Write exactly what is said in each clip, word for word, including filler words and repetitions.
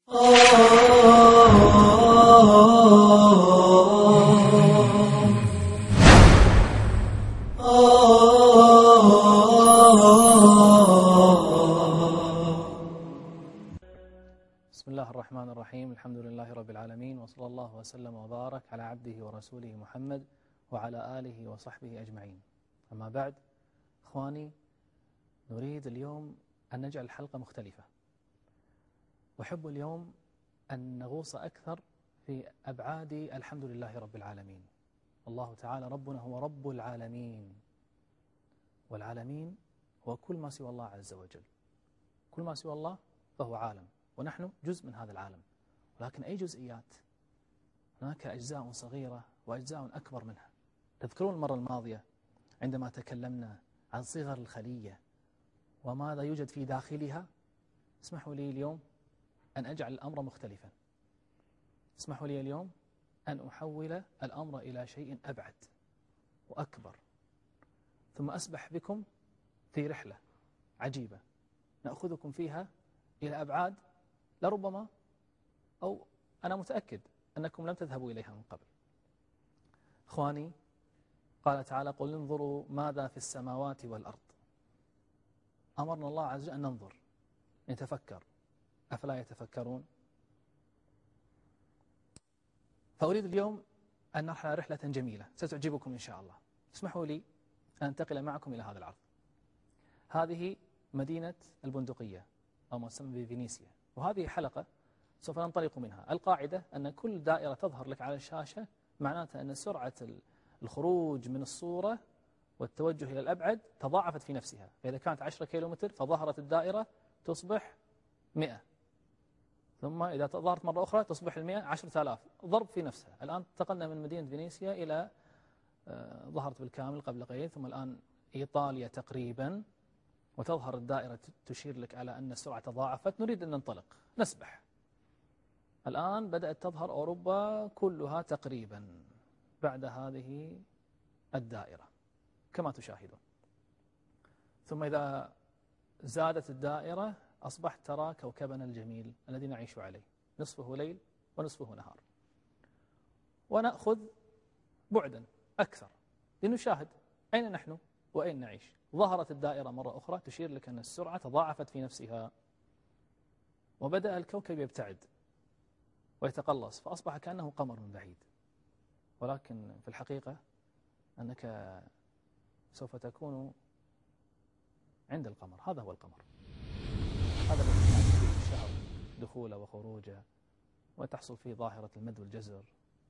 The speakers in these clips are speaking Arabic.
بسم الله الرحمن الرحيم. الحمد لله رب العالمين، وصلى الله وسلم وبارك على عبده ورسوله محمد وعلى آله وصحبه أجمعين. أما بعد، إخواني، نريد اليوم أن نجعل الحلقة مختلفة، وأحب اليوم أن نغوص أكثر في أبعاد الحمد لله رب العالمين. الله تعالى ربنا هو رب العالمين، والعالمين هو كل ما سوى الله عز وجل. كل ما سوى الله فهو عالم، ونحن جزء من هذا العالم. ولكن أي جزئيات؟ هناك أجزاء صغيرة وأجزاء أكبر منها. تذكرون المرة الماضية عندما تكلمنا عن صغر الخلية وماذا يوجد في داخلها؟ اسمحوا لي اليوم أن أجعل الأمر مختلفا. اسمحوا لي اليوم أن أحول الأمر إلى شيء أبعد وأكبر، ثم أسبح بكم في رحلة عجيبة نأخذكم فيها إلى أبعاد لربما، أو أنا متأكد أنكم لم تذهبوا إليها من قبل. إخواني، قال تعالى: قل انظروا ماذا في السماوات والأرض. أمرنا الله عز وجل أن ننظر، نتفكر. أفلا يتفكرون؟ فأريد اليوم أن نرحل رحلة جميلة ستعجبكم إن شاء الله. اسمحوا لي أن أنتقل معكم إلى هذا العرض. هذه مدينة البندقية، أو ما يسمى بفينيسيا، وهذه حلقة سوف ننطلق منها. القاعدة أن كل دائرة تظهر لك على الشاشة معناتها أن سرعة الخروج من الصورة والتوجه إلى الأبعد تضاعفت في نفسها. فإذا كانت عشرة كيلومتر فظهرت الدائرة تصبح مئة، ثم إذا ظهرت مرة أخرى تصبح المئة عشرة آلاف، ضرب في نفسها. الآن انتقلنا من مدينة فينيسيا إلى آه ظهرت بالكامل قبل قليل، ثم الآن إيطاليا تقريبا، وتظهر الدائرة تشير لك على أن السرعة تضاعفت. نريد أن ننطلق نسبح. الآن بدأت تظهر أوروبا كلها تقريبا بعد هذه الدائرة كما تشاهدون. ثم إذا زادت الدائرة أصبحت ترى كوكبنا الجميل الذي نعيش عليه، نصفه ليل ونصفه نهار. ونأخذ بعدا أكثر لنشاهد أين نحن وأين نعيش. ظهرت الدائرة مرة أخرى تشير لك أن السرعة تضاعفت في نفسها، وبدأ الكوكب يبتعد ويتقلص، فأصبح كأنه قمر من بعيد. ولكن في الحقيقة أنك سوف تكون عند القمر. هذا هو القمر، هذا الذي يحدث فيه الشهر دخوله وخروجه، وتحصل فيه ظاهرة المد والجزر.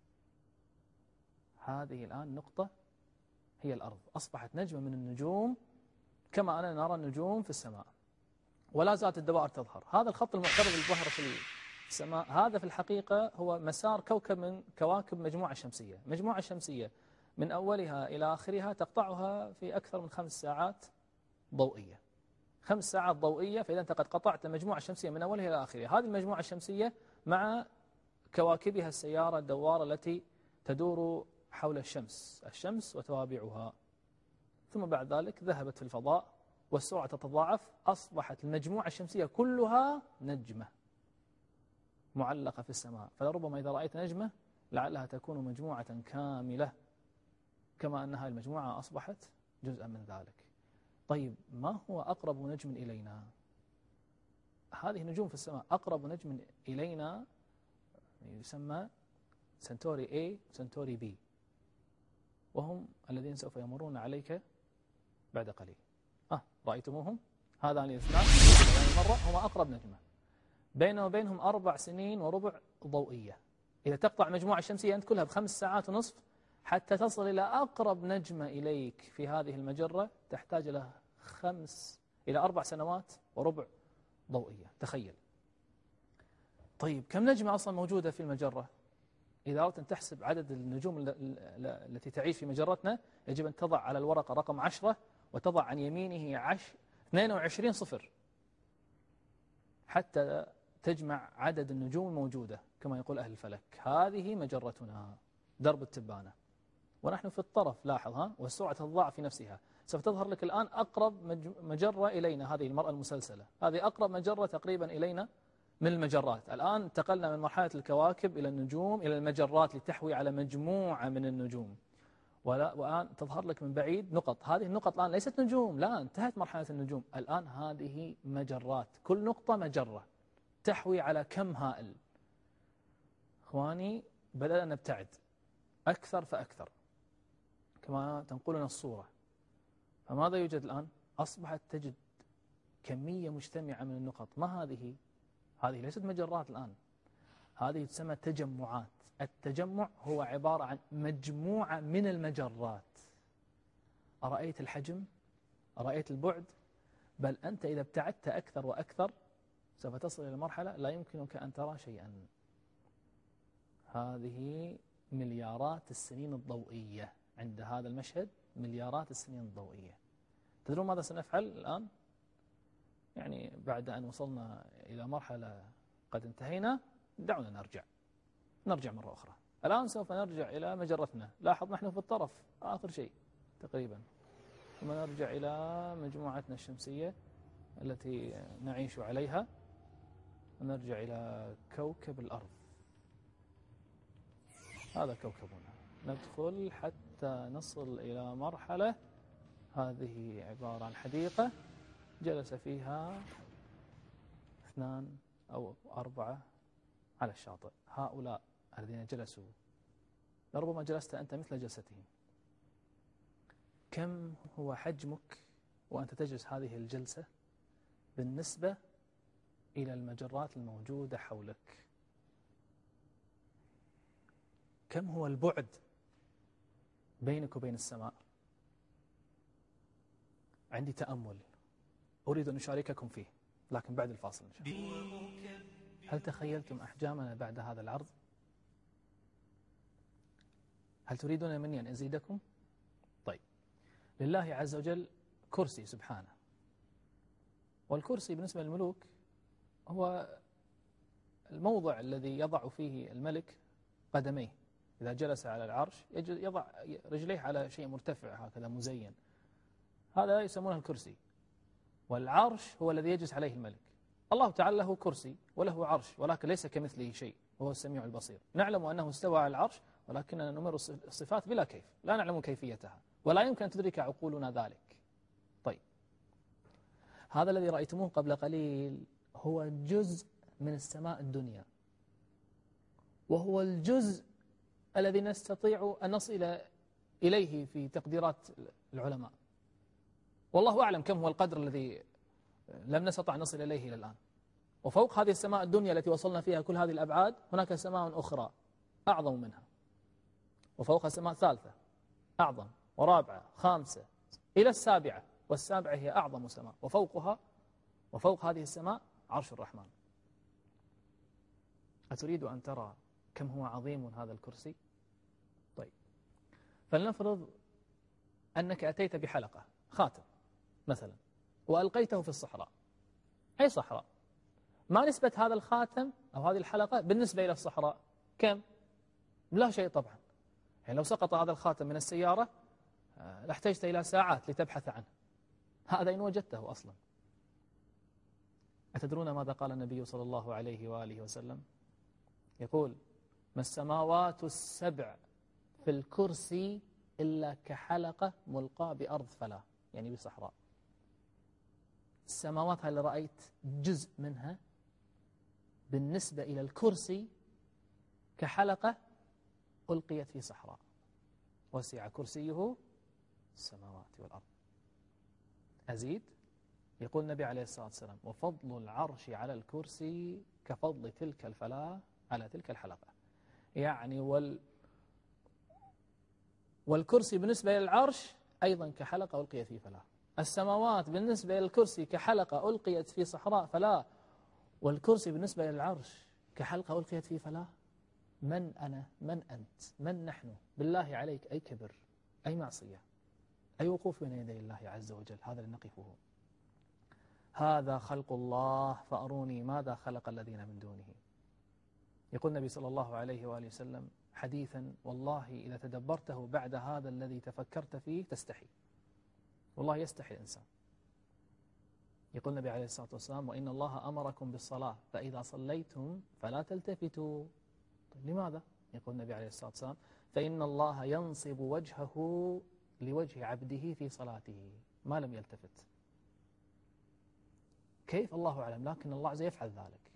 هذه الآن نقطة هي الأرض، أصبحت نجمة من النجوم كما أننا نرى النجوم في السماء، ولا زالت الدوائر تظهر. هذا الخط المعترض الظاهر في السماء هذا في الحقيقة هو مسار كوكب من كواكب مجموعة الشمسية. مجموعة الشمسية من أولها إلى آخرها تقطعها في أكثر من خمس ساعات ضوئية. خمس ساعات ضوئية، فإذا أنت قد قطعت المجموعة الشمسية من أولها إلى آخرها. هذه المجموعة الشمسية مع كواكبها السيارة الدوارة التي تدور حول الشمس الشمس وتوابعها. ثم بعد ذلك ذهبت في الفضاء والسرعة تتضاعف، أصبحت المجموعة الشمسية كلها نجمة معلقة في السماء. فلربما إذا رأيت نجمة لعلها تكون مجموعة كاملة، كما أن هذه المجموعة أصبحت جزءا من ذلك. طيب، ما هو أقرب نجم إلينا؟ هذه النجوم في السماء أقرب نجم إلينا يسمى سنتوري A وسنتوري B، وهم الذين سوف يمرون عليك بعد قليل. آه رأيتموهم؟ هذان الاثنان مرة هما أقرب نجمة، بينه وبينهم أربع سنين وربع ضوئية. إذا تقطع مجموعة شمسية أنت كلها بخمس ساعات ونصف حتى تصل إلى أقرب نجمة إليك في هذه المجرة تحتاج إلى خمس إلى أربع سنوات وربع ضوئية. تخيل. طيب، كم نجمة أصلا موجودة في المجرة؟ إذا أردت أن تحسب عدد النجوم التي تعيش في مجرتنا يجب أن تضع على الورقة رقم عشرة وتضع عن يمينه عش اثنين وعشرين صفر حتى تجمع عدد النجوم الموجودة كما يقول أهل الفلك. هذه مجرتنا درب التبانة، ونحن في الطرف. لاحظ ها، والسرعة تتضاعف في نفسها. سوف تظهر لك الآن أقرب مجرة إلينا، هذه المرأة المسلسلة، هذه أقرب مجرة تقريبا إلينا من المجرات. الآن انتقلنا من مرحلة الكواكب إلى النجوم إلى المجرات لتحوي على مجموعة من النجوم. ولا والآن تظهر لك من بعيد نقط. هذه النقط الآن ليست نجوم، لا، انتهت مرحلة النجوم. الآن هذه مجرات، كل نقطة مجرة تحوي على كم هائل. إخواني بدأنا نبتعد أكثر فأكثر كما تنقلنا الصورة. فماذا يوجد الآن؟ أصبحت تجد كمية مجتمعة من النقط. ما هذه؟ هذه ليست مجرات الآن، هذه تسمى تجمعات. التجمع هو عبارة عن مجموعة من المجرات. أرأيت الحجم؟ أرأيت البعد؟ بل أنت إذا ابتعدت أكثر وأكثر سوف تصل إلى مرحلة لا يمكنك أن ترى شيئا. هذه مليارات السنين الضوئية. عند هذا المشهد مليارات السنين الضوئية. تدرون ماذا سنفعل الآن؟ يعني بعد أن وصلنا إلى مرحلة قد انتهينا، دعونا نرجع نرجع مرة أخرى. الآن سوف نرجع إلى مجرتنا. لاحظ نحن في الطرف آخر شيء تقريبا، ثم نرجع إلى مجموعتنا الشمسية التي نعيش عليها، ونرجع إلى كوكب الأرض. هذا كوكبنا. ندخل حتى نصل إلى مرحلة هذه عبارة عن حديقة جلس فيها اثنان أو أربعة على الشاطئ. هؤلاء الذين جلسوا لربما جلست أنت مثل جلستهم. كم هو حجمك وأنت تجلس هذه الجلسة بالنسبة إلى المجرات الموجودة حولك؟ كم هو البعد بينك وبين السماء؟ عندي تأمل أريد أن أشارككم فيه، لكن بعد الفاصل إن شاء الله. هل تخيلتم أحجامنا بعد هذا العرض؟ هل تريدون مني أن أزيدكم؟ طيب، لله عز وجل كرسي سبحانه، والكرسي بالنسبة للملوك هو الموضع الذي يضع فيه الملك قدميه. إذا جلس على العرش يضع رجليه على شيء مرتفع هكذا مزين، هذا يسمونه الكرسي. والعرش هو الذي يجلس عليه الملك. الله تعالى له كرسي وله عرش، ولكن ليس كمثله شيء، وهو السميع البصير. نعلم أنه استوى على العرش، ولكننا نمر الصفات بلا كيف، لا نعلم كيفيتها، ولا يمكن أن تدرك عقولنا ذلك. طيب، هذا الذي رأيتموه قبل قليل هو جزء من السماء الدنيا، وهو الجزء الذي نستطيع أن نصل إليه في تقديرات العلماء. والله أعلم كم هو القدر الذي لم نستطع أن نصل إليه إلى الآن. وفوق هذه السماء الدنيا التي وصلنا فيها كل هذه الأبعاد هناك سماء أخرى أعظم منها، وفوقها سماء ثالثة أعظم، ورابعة، خامسة، إلى السابعة، والسابعة هي أعظم سماء، وفوقها وفوق هذه السماء عرش الرحمن. أتريد أن ترى كم هو عظيم هذا الكرسي؟ طيب، فلنفرض أنك أتيت بحلقة خاتم مثلا وألقيته في الصحراء، أي صحراء. ما نسبة هذا الخاتم أو هذه الحلقة بالنسبة إلى الصحراء؟ كم؟ لا شيء طبعا. يعني لو سقط هذا الخاتم من السيارة لاحتجت إلى ساعات لتبحث عنه، هذا إن وجدته أصلا. أتدرون ماذا قال النبي صلى الله عليه وآله وسلم؟ يقول: ما السماوات السبع في الكرسي إلا كحلقة ملقاة بأرض فلا، يعني بصحراء. السماوات اللي رأيت جزء منها بالنسبة إلى الكرسي كحلقة ألقيت في صحراء، وسع كرسيه السماوات والأرض. أزيد، يقول النبي عليه الصلاة والسلام: وفضل العرش على الكرسي كفضل تلك الفلاة على تلك الحلقة. يعني وال والكرسي بالنسبة للعرش أيضا كحلقة ألقيت في فلاة. السماوات بالنسبة للكرسي كحلقة ألقيت في صحراء فلاة، والكرسي بالنسبة للعرش كحلقة ألقيت في فلاة. من أنا؟ من أنت؟ من نحن؟ بالله عليك، أي كبر، أي معصية، أي وقوف بين يدي الله عز وجل، هذا اللي نقفه. هذا خلق الله فأروني ماذا خلق الذين من دونه. يقول النبي صلى الله عليه وآله وسلم حديثا والله إذا تدبرته بعد هذا الذي تفكرت فيه تستحي. والله يستحي الإنسان. يقول النبي عليه الصلاة والسلام: وإن الله أمركم بالصلاة فإذا صليتم فلا تلتفتوا. طيب لماذا؟ يقول النبي عليه الصلاة والسلام: فإن الله ينصب وجهه لوجه عبده في صلاته ما لم يلتفت. كيف؟ الله أعلم، لكن الله عز وجل يفعل ذلك.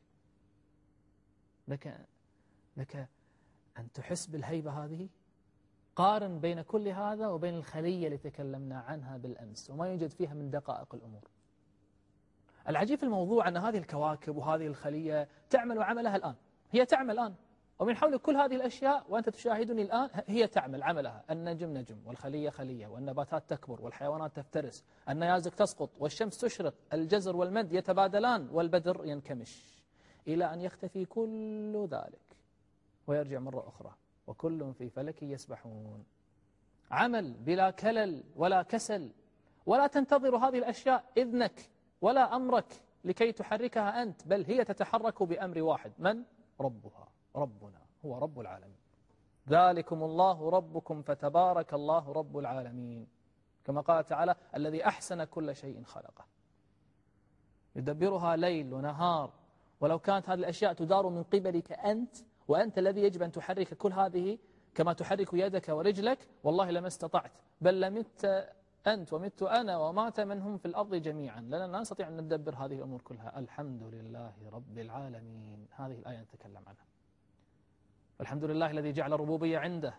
لك لك أن تحس بالهيبة هذه. قارن بين كل هذا وبين الخلية اللي تكلمنا عنها بالأمس وما يوجد فيها من دقائق الأمور. العجيب في الموضوع أن هذه الكواكب وهذه الخلية تعمل عملها الآن، هي تعمل الآن، ومن حول كل هذه الأشياء وأنت تشاهدني الآن هي تعمل عملها. النجم نجم، والخلية خلية، والنباتات تكبر، والحيوانات تفترس، النيازك تسقط، والشمس تشرق، الجزر والمد يتبادلان، والبدر ينكمش، إلى أن يختفي كل ذلك ويرجع مرة أخرى، وكل في فلك يسبحون. عمل بلا كلل ولا كسل، ولا تنتظر هذه الأشياء إذنك ولا أمرك لكي تحركها أنت، بل هي تتحرك بأمر واحد: من؟ ربها. ربنا هو رب العالمين. ذلكم الله ربكم فتبارك الله رب العالمين، كما قال تعالى: الذي أحسن كل شيء خلقه، يدبرها ليل ونهار. ولو كانت هذه الأشياء تدار من قبلك أنت، وأنت الذي يجب أن تحرك كل هذه كما تحرك يدك ورجلك، والله لما استطعت، بل لمت أنت ومت أنا ومات من هم في الأرض جميعا، لأننا لا نستطيع أن ندبر هذه الأمور كلها. الحمد لله رب العالمين، هذه الآية نتكلم عنها. الحمد لله الذي جعل الربوبية عنده.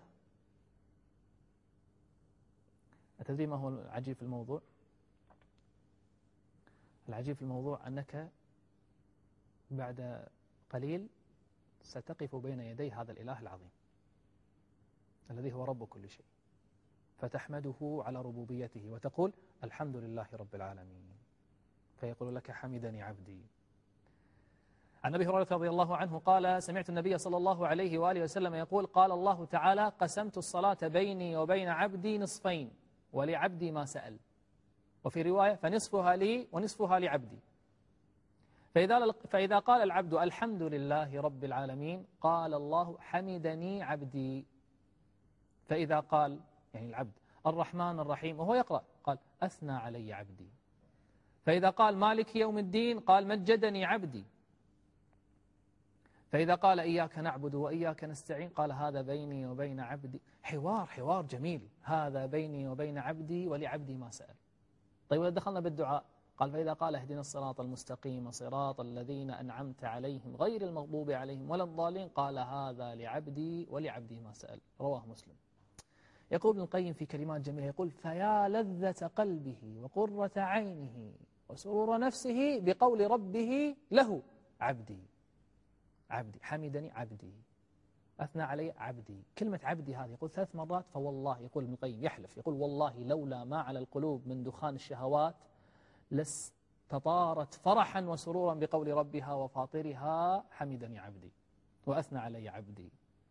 أتدري ما هو العجيب في الموضوع؟ العجيب في الموضوع أنك بعد قليل ستقف بين يدي هذا الإله العظيم الذي هو رب كل شيء، فتحمده على ربوبيته وتقول: الحمد لله رب العالمين. فيقول لك: حمدني عبدي. عن أبي هريرة رضي الله عنه قال: سمعت النبي صلى الله عليه وآله وسلم يقول: قال الله تعالى: قسمت الصلاة بيني وبين عبدي نصفين ولعبدي ما سأل. وفي رواية: فنصفها لي ونصفها لعبدي. فإذا, فإذا قال العبد: الحمد لله رب العالمين، قال الله: حمدني عبدي. فإذا قال يعني العبد: الرحمن الرحيم وهو يقرأ، قال: أثنى علي عبدي. فإذا قال: مالك يوم الدين، قال: مجدني عبدي. فإذا قال: إياك نعبد وإياك نستعين، قال: هذا بيني وبين عبدي. حوار حوار جميل، هذا بيني وبين عبدي ولعبدي ما سأل. طيب وإذا دخلنا بالدعاء، قال: فإذا قال: اهدنا الصراط المستقيم صراط الذين أنعمت عليهم غير المغضوب عليهم ولا الضالين، قال: هذا لعبدي ولعبدي ما سأل. رواه مسلم. يقول ابن القيم في كلمات جميلة، يقول: فيا لذة قلبه وقرة عينه وسرور نفسه بقول ربه له: عبدي عبدي، حمدني عبدي، أثنى علي عبدي. كلمة عبدي هذه يقول ثلاث مرات، فوالله، يقول ابن القيم يحلف، يقول: والله لولا ما على القلوب من دخان الشهوات لاستطارت فرحا وسرورا بقول ربها وفاطرها: حمدني عبدي وأثنى علي عبدي.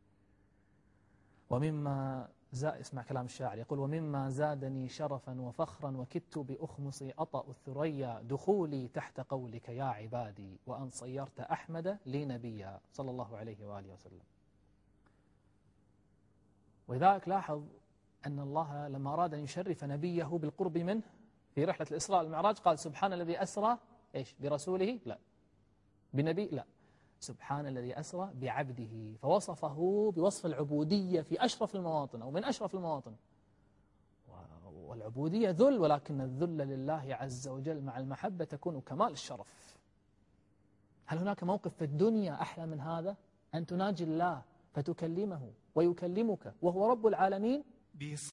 ومما زا اسمع كلام الشاعر، يقول: ومما زادني شرفا وفخرا وكدت بأخمصي أطأ الثريا دخولي تحت قولك يا عبادي، وأن صيرت أحمد لي نبيا صلى الله عليه وآله وسلم. ولذلك لاحظ أن الله لما أراد أن يشرف نبيه بالقرب منه في رحلة الإسراء والمعراج قال: سبحان الذي أسرى إيش برسوله، لا بنبي، لا سبحان الذي أسرى بعبده، فوصفه بوصف العبودية في أشرف المواطن أو من أشرف المواطن. والعبودية ذل، ولكن الذل لله عز وجل مع المحبة تكون كمال الشرف. هل هناك موقف في الدنيا أحلى من هذا؟ أن تناجي الله فتكلمه ويكلمك وهو رب العالمين؟